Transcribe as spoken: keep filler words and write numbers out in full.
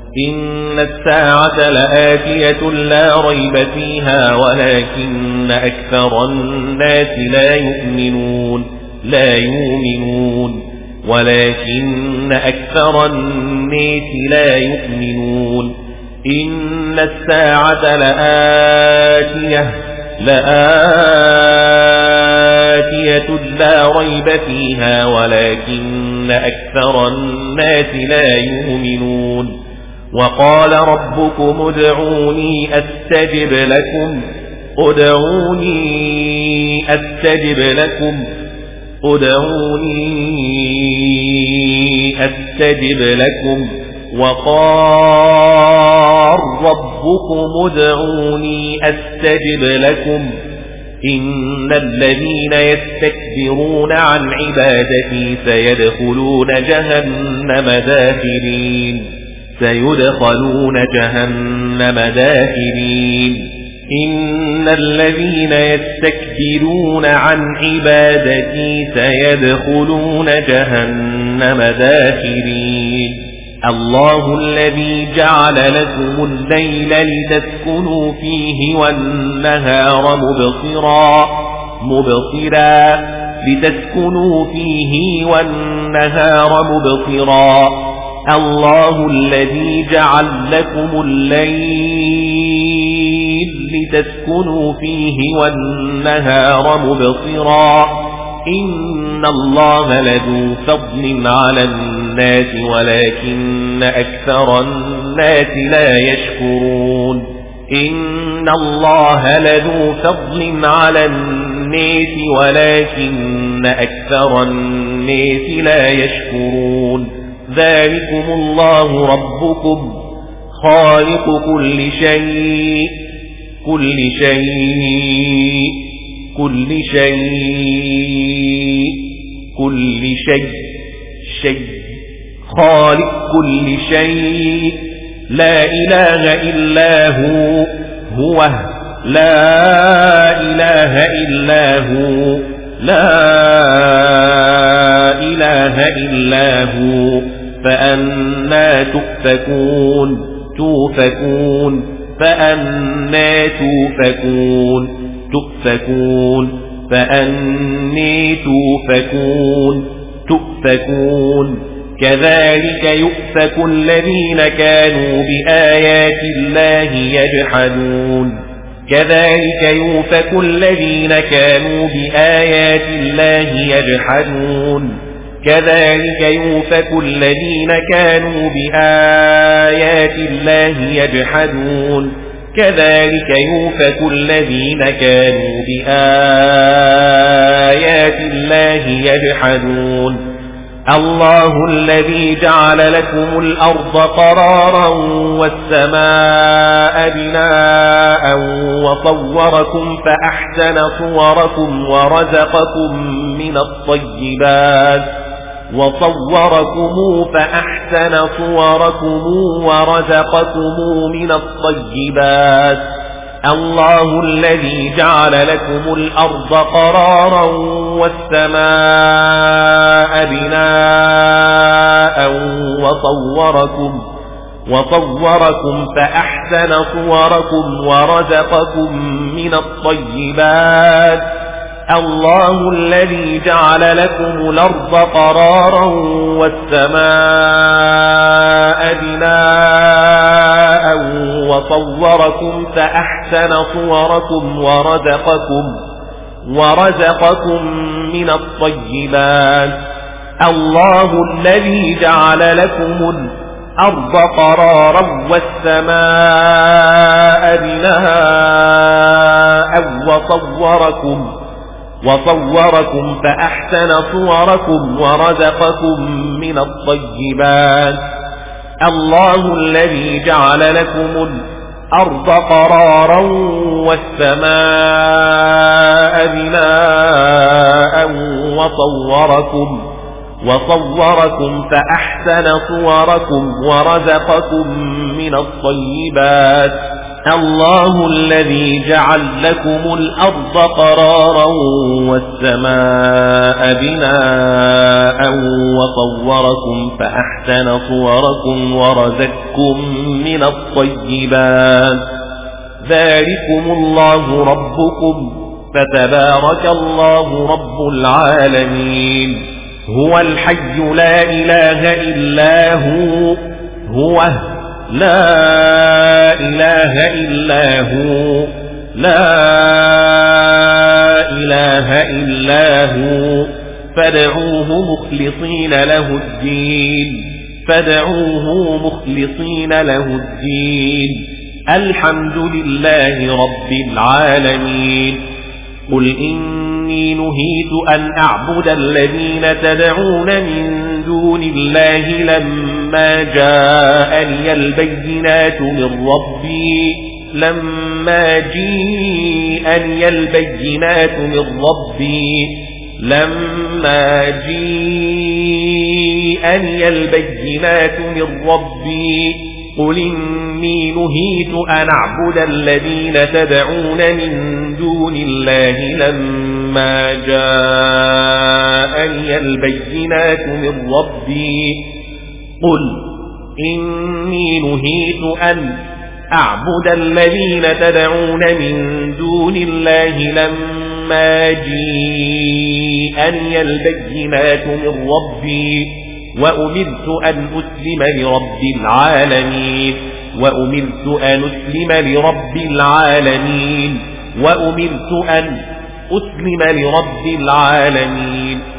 إن الساعة لآتية لا ريب فيها ولكن أكثر الناس لا يؤمنون لا يؤمنون ولكن أكثر الناس لا يؤمنون إن الساعة لآتية لآتية لا ريب فيها ولكن أكثر الناس لا يؤمنون وقال ربكم ادعوني أستجب لكم ادعوني أستجب لكم ادعوني أستجب لكم وقال ربكم ادعوني أستجب لكم إن الذين يستكبرون عن عبادتي سيدخلون جهنم داخرين سيدخلون جهنم داخرين إن الذين يستكبرون عن عبادتي سيدخلون جهنم داخرين الله الذي جعل لكم الليل لتسكنوا فيه والنهار مبصرا مبصرا لتسكنوا فيه والنهار مبصرا الله الذي جعل لكم الليل لتسكنوا فيه والنهار مبصرا إن الله لذو فضل على الناس ولكن أكثر الناس لا يشكرون إن الله لذو فضل على الناس ولكن أكثر الناس لا يشكرون ذلكم الله ربكم خالق كل شيء كل شيء كل شيء كل شيء شيء خالق كل شيء لا إله إلا هو هو لا إله إلا هو لا إله إلا هو فأنا تؤفكون توفكون فأنا توفكون تؤفكون فأني توفكون تؤفكون كذلك يؤفك الذين كانوا بآيات الله يجحدون كذلك يؤفك الذين كانوا بآيات الله يجحدون كذلك يؤفك الذين كانوا بآيات الله يجحدون كذلك يؤفك الذين كانوا بآيات الله يجحدون الله الذي جعل لكم الأرض قرارا والسماء بناء وصوركم فأحسن صوركم ورزقكم من الطيبات وصوركم فأحسن صوركم ورزقكم من الطيبات الله الذي جعل لكم الأرض قرارا والسماء بناء وصوركم وصوركم فأحسن صوركم ورزقكم من الطيبات الله الذي جعل لكم الأرض قرارا والسماء بناء وصوركم فأحسن صوركم ورزقكم ورزقكم من الطيبات الله الذي جعل لكم الأرض قرارا والسماء بناء وصوركم وصوركم فأحسن صوركم ورزقكم من الطيبات الله الذي جعل لكم الأرض قرارا والسماء بناء وصوركم وصوركم فأحسن صوركم ورزقكم من الطيبات الله الذي جعل لكم الأرض قرارا والسماء بناء وصوركم فأحسن صوركم ورزقكم من الطيبات ذلكم الله ربكم فتبارك الله رب العالمين هو الحي لا إله إلا هو هو لا إله إلا هو لا إله إلا هو فادعوه مخلصين له الدين فادعوه مخلصين له الدين الحمد لله رب العالمين قل إني نهيت أن أعبد الذين تدعون من دون الله لما جاءني البينات من ربي لما جاءني البينات من ربي لما جاءني البينات من ربي قل إني نهيت أن أعبد الذين تدعون من دون الله لما جاءني البينات من ربي قل إني نهيت أن أعبد الذين تدعون من دون الله لما جاءني البينات من ربي وأمرت أن أسلم لرب العالمين وأمرت أن أسلم لرب العالمين وأمرت أن أسلم لرب العالمين